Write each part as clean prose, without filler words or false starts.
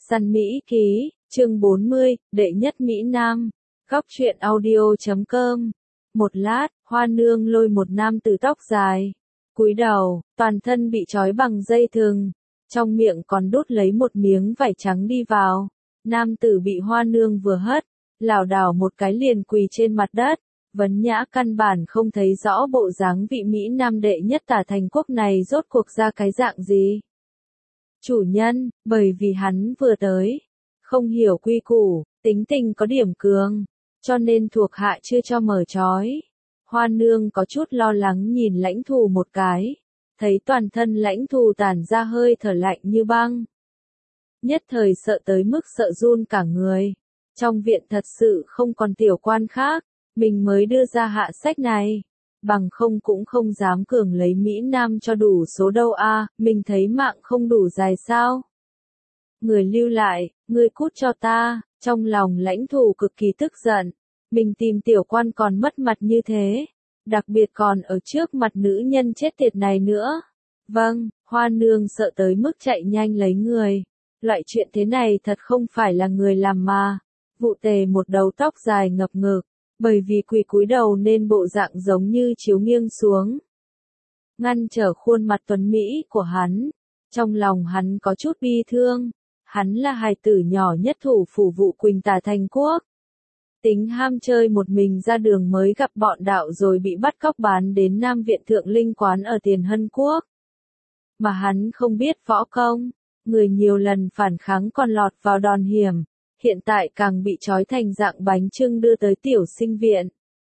Săn Mỹ Ký, chương 40, đệ nhất Mỹ Nam. Góc truyện audio.com. Một lát, Hoa Nương lôi một nam tử tóc dài, cúi đầu, toàn thân bị trói bằng dây thừng, trong miệng còn đút lấy một miếng vải trắng đi vào. Nam tử bị Hoa Nương vừa hất, lảo đảo một cái liền quỳ trên mặt đất. Vấn Nhã căn bản không thấy rõ bộ dáng vị Mỹ Nam đệ nhất Tả Thành Quốc này rốt cuộc ra cái dạng gì. Chủ nhân, bởi vì hắn vừa tới, không hiểu quy củ, tính tình có điểm cường, cho nên thuộc hạ chưa cho mở trói. Hoa Nương có chút lo lắng nhìn Lãnh Thù một cái, thấy toàn thân Lãnh Thù tản ra hơi thở lạnh như băng. Nhất thời sợ tới mức sợ run cả người. Trong viện thật sự không còn tiểu quan khác, mình mới đưa ra hạ sách này. Bằng không cũng không dám cường lấy Mỹ Nam cho đủ số đâu a, mình thấy mạng không đủ dài sao. Người lưu lại, người cút cho ta, trong lòng Lãnh Thù cực kỳ tức giận. Mình tìm tiểu quan còn mất mặt như thế, đặc biệt còn ở trước mặt nữ nhân chết tiệt này nữa. Vâng, Hoa Nương sợ tới mức chạy nhanh lấy người. Loại chuyện thế này thật không phải là người làm mà. Vụ Tề một đầu tóc dài ngập ngực, bởi vì quỳ cúi đầu nên bộ dạng giống như chiếu nghiêng xuống, ngăn trở khuôn mặt tuấn mỹ của hắn. Trong lòng hắn có chút bi thương, hắn là hài tử nhỏ nhất thủ phủ Vụ Quỳnh Tả Thành Quốc. Tính ham chơi một mình ra đường mới gặp bọn đạo rồi bị bắt cóc bán đến Nam Viện Thượng Linh Quán ở Tiền Hân Quốc. Mà hắn không biết võ công, người nhiều lần phản kháng còn lọt vào đòn hiểm. Hiện tại càng bị trói thành dạng bánh chưng đưa tới tiểu sinh viện.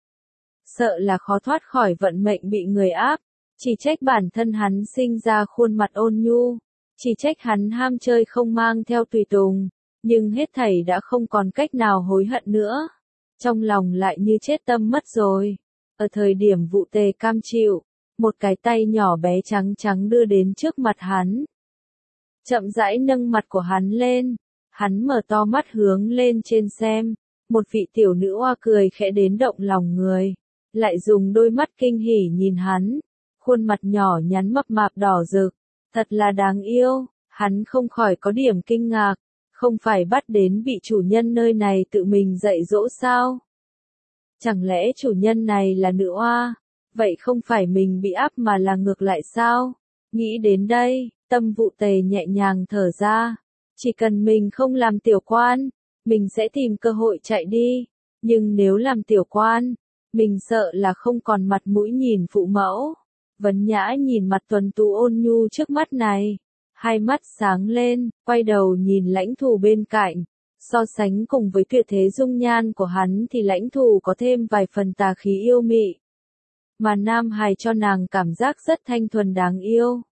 Sợ là khó thoát khỏi vận mệnh bị người áp, chỉ trách bản thân hắn sinh ra khuôn mặt ôn nhu, chỉ trách hắn ham chơi không mang theo tùy tùng, nhưng hết thảy đã không còn cách nào hối hận nữa. Trong lòng lại như chết tâm mất rồi. Ở thời điểm Vụ Tề cam chịu, một cái tay nhỏ bé trắng trắng đưa đến trước mặt hắn. Chậm rãi nâng mặt của hắn lên. Hắn mở to mắt hướng lên trên xem, một vị tiểu nữ hoa cười khẽ đến động lòng người, lại dùng đôi mắt kinh hỉ nhìn hắn, khuôn mặt nhỏ nhắn mập mạp đỏ rực, thật là đáng yêu. Hắn không khỏi có điểm kinh ngạc, không phải bắt đến vị chủ nhân nơi này tự mình dạy dỗ sao? Chẳng lẽ chủ nhân này là nữ hoa, vậy không phải mình bị áp mà là ngược lại sao? Nghĩ đến đây, tâm Vụ Tề nhẹ nhàng thở ra. Chỉ cần mình không làm tiểu quan, mình sẽ tìm cơ hội chạy đi. Nhưng nếu làm tiểu quan, mình sợ là không còn mặt mũi nhìn phụ mẫu. Vấn Nhã nhìn mặt tuấn tú ôn nhu trước mắt này, hai mắt sáng lên, quay đầu nhìn Lãnh Thù bên cạnh. So sánh cùng với tuyệt thế dung nhan của hắn thì Lãnh Thù có thêm vài phần tà khí yêu mị. Mà nam hài cho nàng cảm giác rất thanh thuần đáng yêu.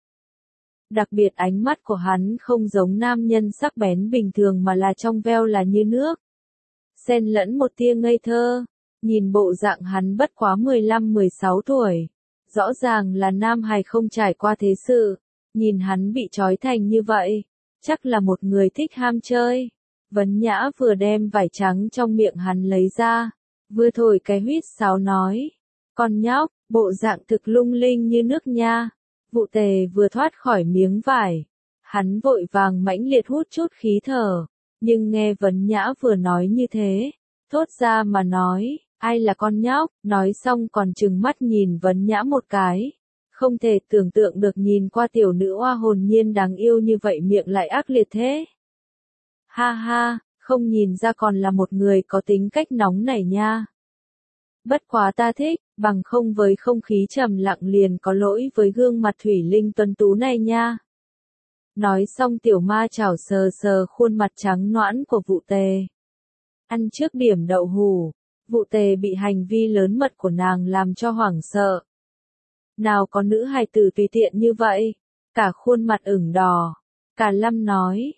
Đặc biệt ánh mắt của hắn không giống nam nhân sắc bén bình thường mà là trong veo là như nước. Xen lẫn một tia ngây thơ, nhìn bộ dạng hắn bất quá 15-16 tuổi. Rõ ràng là nam hài không trải qua thế sự, nhìn hắn bị trói thành như vậy, chắc là một người thích ham chơi. Vấn Nhã vừa đem vải trắng trong miệng hắn lấy ra, vừa thổi cái huýt sáo nói, con nhóc, bộ dạng thực lung linh như nước nha. Vụ Tề vừa thoát khỏi miếng vải, hắn vội vàng mãnh liệt hút chút khí thở, nhưng nghe Vấn Nhã vừa nói như thế, thốt ra mà nói, ai là con nhóc, nói xong còn trừng mắt nhìn Vấn Nhã một cái, không thể tưởng tượng được nhìn qua tiểu nữ hoa hồn nhiên đáng yêu như vậy miệng lại ác liệt thế. Ha ha, không nhìn ra còn là một người có tính cách nóng nảy nha. Bất quá ta thích, bằng không với không khí trầm lặng liền có lỗi với gương mặt thủy linh tuấn tú này nha. Nói xong tiểu ma chảo sờ sờ khuôn mặt trắng nõn của Vụ Tề. Ăn trước điểm đậu hủ, Vụ Tề bị hành vi lớn mật của nàng làm cho hoảng sợ. Nào có nữ hài tử tùy tiện như vậy, cả khuôn mặt ửng đỏ. Cả Lâm nói,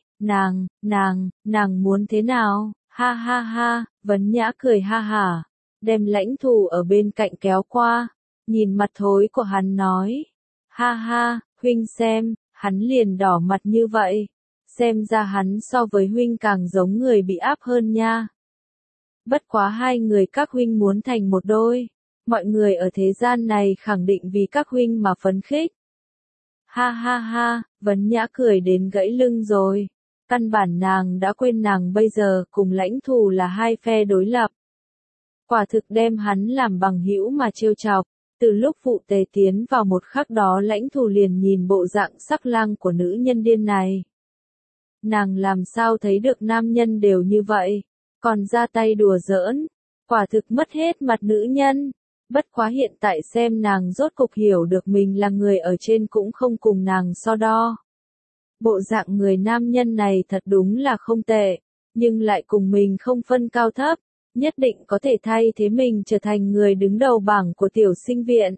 nàng muốn thế nào, ha ha ha, Vấn Nhã cười ha hả. Đem Lãnh Thù ở bên cạnh kéo qua, nhìn mặt thối của hắn nói, ha ha, huynh xem, hắn liền đỏ mặt như vậy, xem ra hắn so với huynh càng giống người bị áp hơn nha. Bất quá hai người các huynh muốn thành một đôi, mọi người ở thế gian này khẳng định vì các huynh mà phấn khích. Ha ha ha, Vấn Nhã cười đến gãy lưng rồi, Căn bản nàng đã quên nàng bây giờ cùng Lãnh Thù là hai phe đối lập. Quả thực đem hắn làm bằng hữu mà trêu chọc. Từ lúc Vụ Tề tiến vào một khắc đó Lãnh Thù liền nhìn bộ dạng sắc lang của nữ nhân điên này. Nàng làm sao thấy được nam nhân đều như vậy, còn ra tay đùa giỡn, quả thực mất hết mặt nữ nhân. Bất quá hiện tại xem nàng rốt cục hiểu được mình là người ở trên cũng không cùng nàng so đo. Bộ dạng người nam nhân này thật đúng là không tệ, nhưng lại cùng mình không phân cao thấp, nhất định có thể thay thế mình trở thành người đứng đầu bảng của tiểu sinh viện.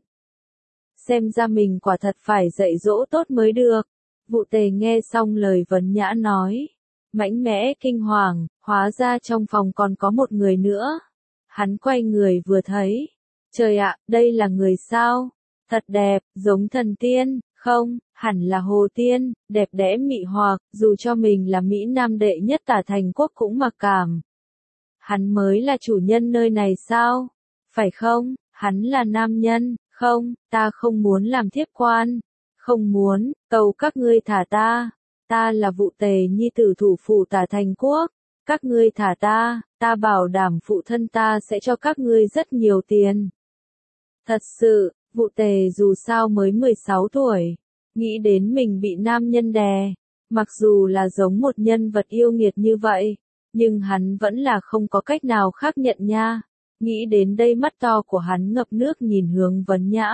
Xem ra mình quả thật phải dạy dỗ tốt mới được. Vụ Tề nghe xong lời Vấn Nhã nói, mãnh mẽ kinh hoàng, hóa ra trong phòng còn có một người nữa. Hắn quay người vừa thấy, trời ạ, đây là người sao? Thật đẹp, giống thần tiên, không, hẳn là hồ tiên, đẹp đẽ mị hoặc, dù cho mình là Mỹ Nam đệ nhất Tả Thành Quốc cũng mặc cảm. Hắn mới là chủ nhân nơi này sao? Phải không? Hắn là nam nhân, không, ta không muốn làm thiếp quan. Không muốn, cầu các ngươi thả ta. Ta là Vụ Tề nhi tử thủ phủ Tả Thành Quốc. Các ngươi thả ta bảo đảm phụ thân ta sẽ cho các ngươi rất nhiều tiền. Thật sự, Vụ Tề dù sao mới 16 tuổi, nghĩ đến mình bị nam nhân đè, mặc dù là giống một nhân vật yêu nghiệt như vậy, nhưng hắn vẫn là không có cách nào khác nhận nha. Nghĩ đến đây mắt to của hắn ngập nước nhìn hướng Vấn Nhã.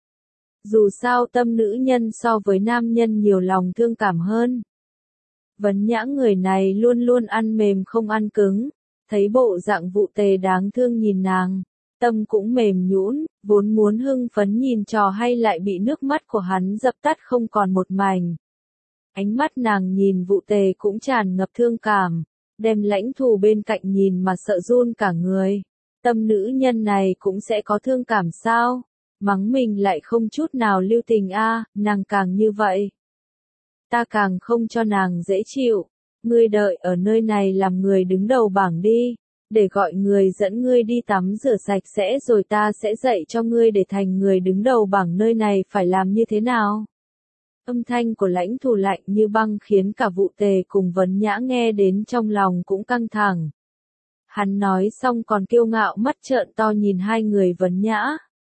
Dù sao tâm nữ nhân so với nam nhân nhiều lòng thương cảm hơn. Vấn Nhã người này luôn luôn ăn mềm không ăn cứng, thấy bộ dạng Vụ Tề đáng thương nhìn nàng, tâm cũng mềm nhũn, vốn muốn hưng phấn nhìn trò hay lại bị nước mắt của hắn dập tắt không còn một mảnh. Ánh mắt nàng nhìn Vụ Tề cũng tràn ngập thương cảm, đem Lãnh Thù bên cạnh nhìn mà sợ run cả người. Tâm nữ nhân này cũng sẽ có thương cảm sao? Mắng mình lại không chút nào lưu tình a, nàng càng như vậy. Ta càng không cho nàng dễ chịu. Ngươi đợi ở nơi này làm người đứng đầu bảng đi, để gọi người dẫn ngươi đi tắm rửa sạch sẽ rồi ta sẽ dạy cho ngươi để thành người đứng đầu bảng nơi này phải làm như thế nào. Âm thanh của Lãnh Thù lạnh như băng khiến cả Vụ Tề cùng Vấn Nhã nghe đến trong lòng cũng căng thẳng. Hắn nói xong còn kiêu ngạo mắt trợn to nhìn hai người Vấn Nhã.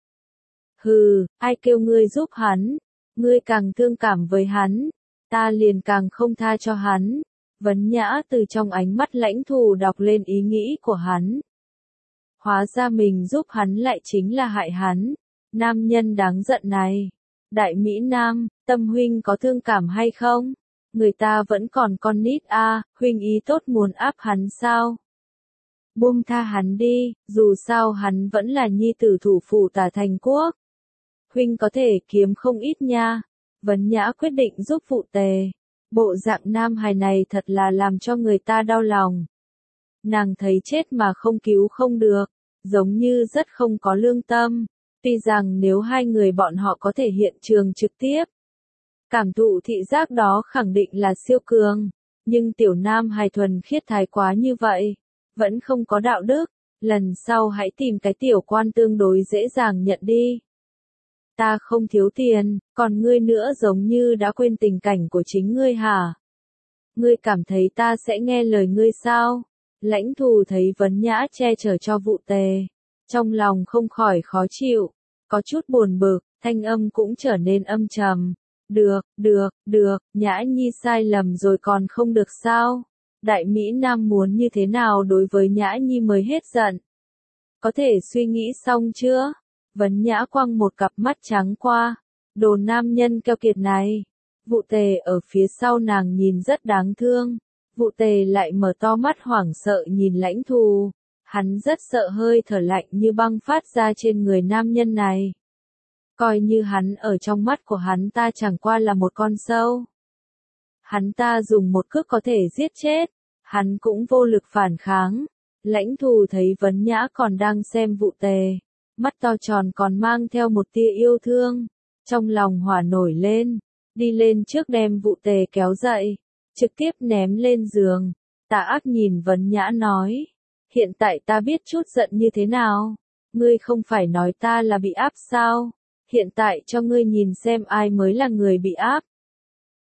Hừ, ai kêu ngươi giúp hắn, ngươi càng thương cảm với hắn, ta liền càng không tha cho hắn. Vấn Nhã từ trong ánh mắt Lãnh Thù đọc lên ý nghĩ của hắn. Hóa ra mình giúp hắn lại chính là hại hắn. Nam nhân đáng giận này. Đại Mỹ Nam, Tâm huynh có thương cảm hay không? Người ta vẫn còn con nít a, huynh ý tốt muốn áp hắn sao? Buông tha hắn đi, dù sao hắn vẫn là nhi tử thủ phủ Tả Thành Quốc. Huynh có thể kiếm không ít nha. Vấn Nhã quyết định giúp Vụ Tề. Bộ dạng nam hài này thật là làm cho người ta đau lòng. Nàng thấy chết mà không cứu không được, giống như rất không có lương tâm. Tuy rằng nếu hai người bọn họ có thể hiện trường trực tiếp, cảm thụ thị giác đó khẳng định là siêu cường, nhưng tiểu nam hài thuần khiết thái quá như vậy, vẫn không có đạo đức, lần sau hãy tìm cái tiểu quan tương đối dễ dàng nhận đi. Ta không thiếu tiền, còn ngươi nữa giống như đã quên tình cảnh của chính ngươi hả? Ngươi cảm thấy ta sẽ nghe lời ngươi sao? Lãnh Thù thấy Vấn Nhã che chở cho Vụ Tề, trong lòng không khỏi khó chịu, có chút buồn bực, thanh âm cũng trở nên âm trầm. Được, Nhã Nhi sai lầm rồi còn không được sao? Đại Mỹ Nam muốn như thế nào đối với Nhã Nhi mới hết giận? Có thể suy nghĩ xong chưa? Vấn Nhã quăng một cặp mắt trắng qua. Đồ nam nhân keo kiệt này. Vụ Tề ở phía sau nàng nhìn rất đáng thương. Vụ Tề lại mở to mắt hoảng sợ nhìn Lãnh Thù. Hắn rất sợ hơi thở lạnh như băng phát ra trên người nam nhân này. Coi như hắn ở trong mắt của hắn ta chẳng qua là một con sâu. Hắn ta dùng một cước có thể giết chết. Hắn cũng vô lực phản kháng. Lãnh Thù thấy Vấn Nhã còn đang xem Vụ Tề. Mắt to tròn còn mang theo một tia yêu thương. Trong lòng hỏa nổi lên. Đi lên trước đem Vụ Tề kéo dậy. Trực tiếp ném lên giường. Tà ác nhìn Vấn Nhã nói. Hiện tại ta biết chút giận như thế nào. Ngươi không phải nói ta là bị áp sao? Hiện tại cho ngươi nhìn xem ai mới là người bị áp.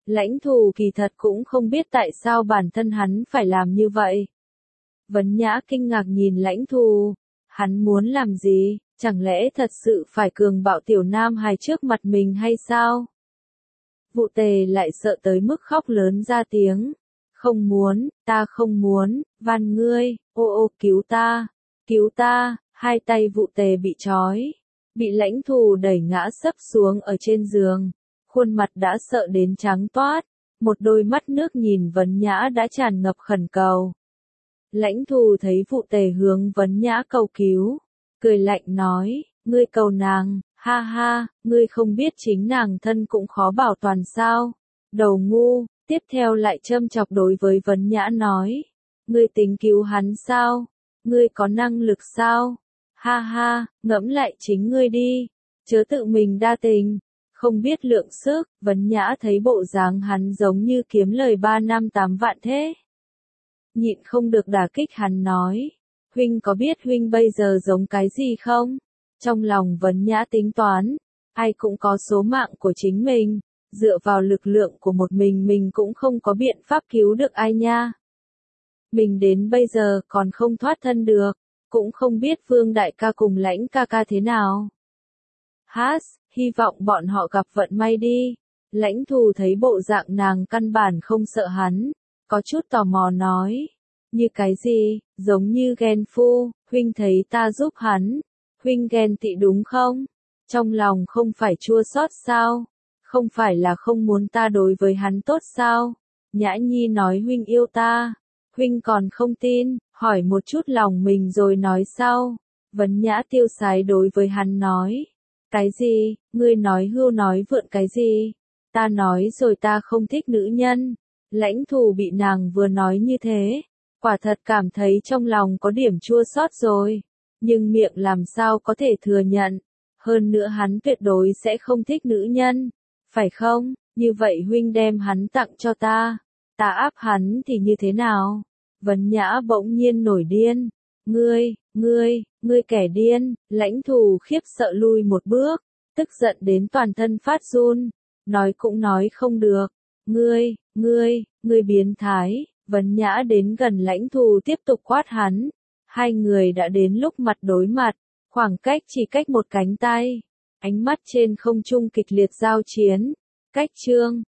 Lãnh Thù kỳ thật cũng không biết tại sao bản thân hắn phải làm như vậy. Vấn Nhã kinh ngạc nhìn Lãnh Thù, hắn muốn làm gì, chẳng lẽ thật sự phải cường bạo tiểu nam hài trước mặt mình hay sao? Vụ Tề lại sợ tới mức khóc lớn ra tiếng. Không muốn, ta không muốn, van ngươi, ô ô cứu ta, hai tay Vụ Tề bị trói, bị Lãnh Thù đẩy ngã sấp xuống ở trên giường, khuôn mặt đã sợ đến trắng toát, một đôi mắt nước nhìn Vấn Nhã đã tràn ngập khẩn cầu. Lãnh Thù thấy Vụ Tề hướng Vấn Nhã cầu cứu, cười lạnh nói, ngươi cầu nàng, ha ha, ngươi không biết chính nàng thân cũng khó bảo toàn sao, đầu ngu. Tiếp theo lại châm chọc đối với Vấn Nhã nói, ngươi tính cứu hắn sao, ngươi có năng lực sao, ha ha, ngẫm lại chính ngươi đi, chớ tự mình đa tình, không biết lượng sức. Vấn Nhã thấy bộ dáng hắn giống như kiếm lời 3 năm 8 vạn thế. Nhịn không được đả kích hắn nói, huynh có biết huynh bây giờ giống cái gì không? Trong lòng Vấn Nhã tính toán, ai cũng có số mạng của chính mình, dựa vào lực lượng của một mình cũng không có biện pháp cứu được ai nha. Mình đến bây giờ còn không thoát thân được, cũng không biết Vương đại ca cùng Lãnh ca ca thế nào. Hy vọng bọn họ gặp vận may đi. Lãnh Thù thấy bộ dạng nàng căn bản không sợ hắn, có chút tò mò nói, như cái gì, giống như ghen phu, huynh thấy ta giúp hắn, huynh ghen tị đúng không? Trong lòng không phải chua xót sao? Không phải là không muốn ta đối với hắn tốt sao? Nhã Nhi nói huynh yêu ta, huynh còn không tin, hỏi một chút lòng mình rồi nói sau. Vấn Nhã tiêu sái đối với hắn nói, cái gì, ngươi nói hưu nói vượn cái gì? Ta nói rồi ta không thích nữ nhân. Lãnh Thù bị nàng vừa nói như thế, quả thật cảm thấy trong lòng có điểm chua xót rồi, nhưng miệng làm sao có thể thừa nhận, hơn nữa hắn tuyệt đối sẽ không thích nữ nhân. Phải không, như vậy huynh đem hắn tặng cho ta áp hắn thì như thế nào? Vấn Nhã bỗng nhiên nổi điên, ngươi kẻ điên. Lãnh Thù khiếp sợ lui một bước, tức giận đến toàn thân phát run, nói cũng nói không được, ngươi biến thái. Vấn Nhã đến gần Lãnh Thù tiếp tục quát hắn, hai người đã đến lúc mặt đối mặt, khoảng cách chỉ cách một cánh tay. Ánh mắt trên không trung kịch liệt giao chiến. Cách chương